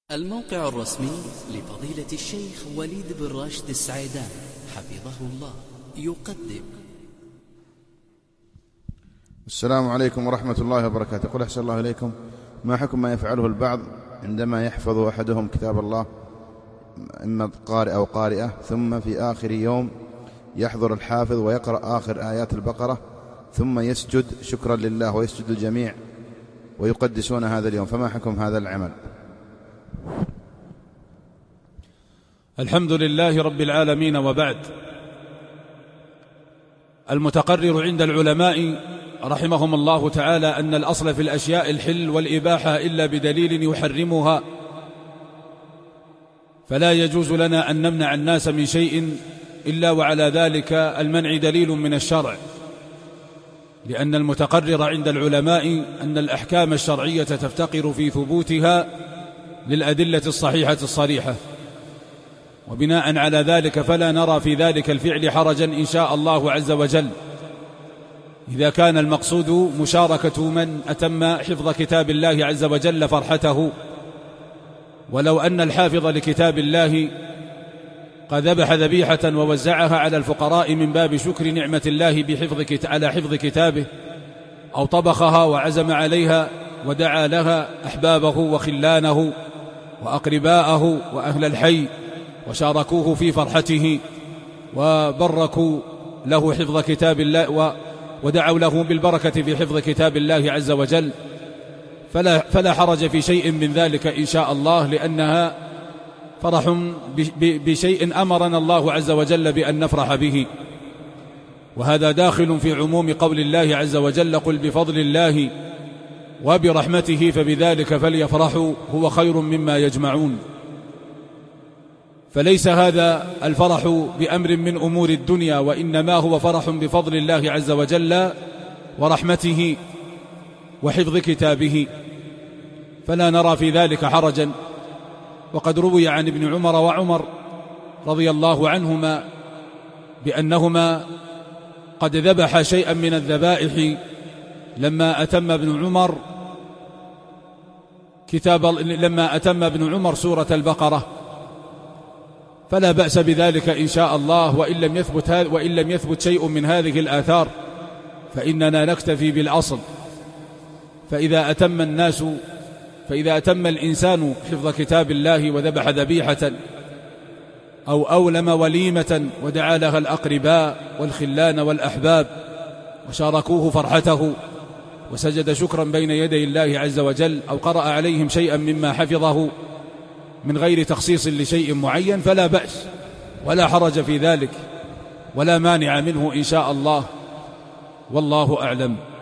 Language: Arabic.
الموقع الرسمي لفضيلة الشيخ وليد بن راشد السعيدان حفظه الله يقدم. السلام عليكم ورحمة الله وبركاته. يقول أحسن الله إليكم، ما حكم ما يفعله البعض عندما يحفظ أحدهم كتاب الله، إما قارئ أو قارئة، ثم في آخر يوم يحضر الحافظ ويقرأ آخر آيات البقرة ثم يسجد شكرا لله ويسجد الجميع ويقدسون هذا اليوم، فما حكم هذا العمل؟ الحمد لله رب العالمين، وبعد. المتقرر عند العلماء رحمهم الله تعالى أن الأصل في الأشياء الحل والإباحة إلا بدليل يحرمها، فلا يجوز لنا أن نمنع الناس من شيء إلا وعلى ذلك المنع دليل من الشرع، لأن المتقرر عند العلماء أن الأحكام الشرعية تفتقر في ثبوتها للأدلة الصحيحة الصريحة، وبناء على ذلك فلا نرى في ذلك الفعل حرجا إن شاء الله عز وجل، إذا كان المقصود مشاركة من أتم حفظ كتاب الله عز وجل فرحته. ولو أن الحافظ لكتاب الله قد ذبح ذبيحة ووزعها على الفقراء من باب شكر نعمة الله على حفظ كتابه، أو طبخها وعزم عليها ودعا لها أحبابه وخلانه وأقرباءه وأهل الحي وشاركوه في فرحته وبركوا له حفظ كتاب الله ودعوا له بالبركة في حفظ كتاب الله عز وجل، فلا حرج في شيء من ذلك إن شاء الله، لأنها فرح بشيء أمرنا الله عز وجل بأن نفرح به، وهذا داخل في عموم قول الله عز وجل: قل بفضل الله وبرحمته فبذلك فليفرحوا هو خير مما يجمعون. فليس هذا الفرح بأمر من أمور الدنيا، وإنما هو فرح بفضل الله عز وجل ورحمته وحفظ كتابه، فلا نرى في ذلك حرجا. وقد روي عن ابن عمر وعمر رضي الله عنهما بأنهما قد ذبح شيئا من الذبائح لما أتم ابن عمر سورة البقرة، فلا بأس بذلك إن شاء الله. وإن لم يثبت شيء من هذه الآثار فإننا نكتفي بالأصل. فإذا أتم الإنسان حفظ كتاب الله وذبح ذبيحة أو أولم وليمة ودعا لها الأقرباء والخلان والأحباب وشاركوه فرحته وسجد شكرا بين يدي الله عز وجل، أو قرأ عليهم شيئا مما حفظه من غير تخصيص لشيء معين، فلا بأس ولا حرج في ذلك ولا مانع منه إن شاء الله، والله أعلم.